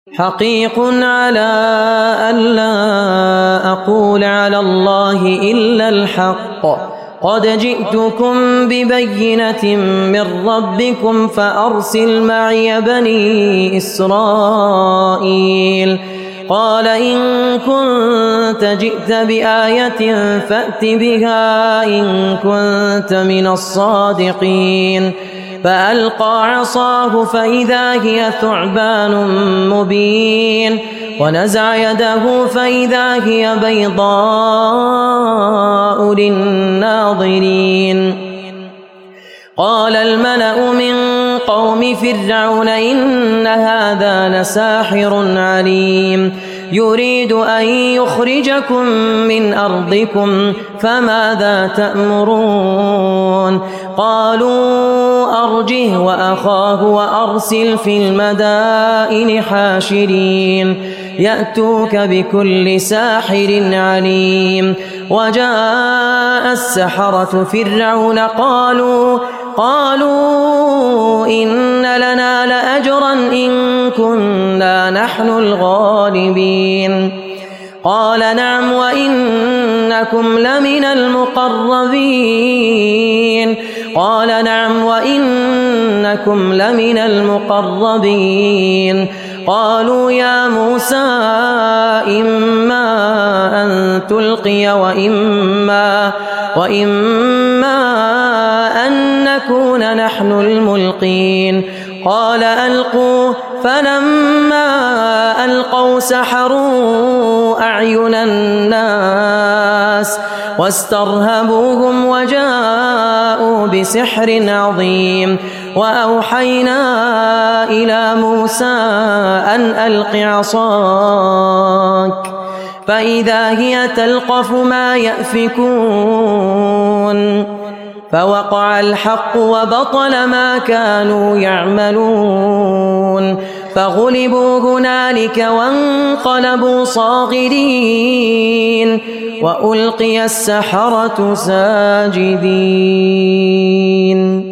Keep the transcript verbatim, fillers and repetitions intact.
حقيق على ألا أقول على الله إلا الحق قد جئتكم ببينة من ربكم فأرسل معي بني إسرائيل قال إن كنت جئت بآية فأت بها إن كنت من الصادقين فألقى عصاه فإذا هي ثعبان مبين ونزع يده فإذا هي بيضاء للناظرين قال الملأ من قوم فرعون إن هذا لساحر عليم يريد أن يخرجكم من أرضكم فماذا تأمرون قالوا أرجه وأخاه وأرسل في المدائن حاشرين يأتوك بكل ساحر عليم وجاء السحرة فرعون قالوا قالوا إن لنا لأجرا إن كنا نحن الغالبين قال نعم وإنكم لمن المقربين قال نعم وإنكم لمن المقربين قالوا يا موسى إما أن تلقي وإما وإما أن نكون نحن الملقين قال ألقوا فلما ألقوا سحروا أعين الناس واسترهبوهم وجاءوا بسحر عظيم وأوحينا إلى موسى أن ألق عصاك فإذا هي تلقف ما يأفكون فوقع الحق وبطل ما كانوا يعملون فغلبوا هنالك وانقلبوا صاغرين وألقي السحرة ساجدين.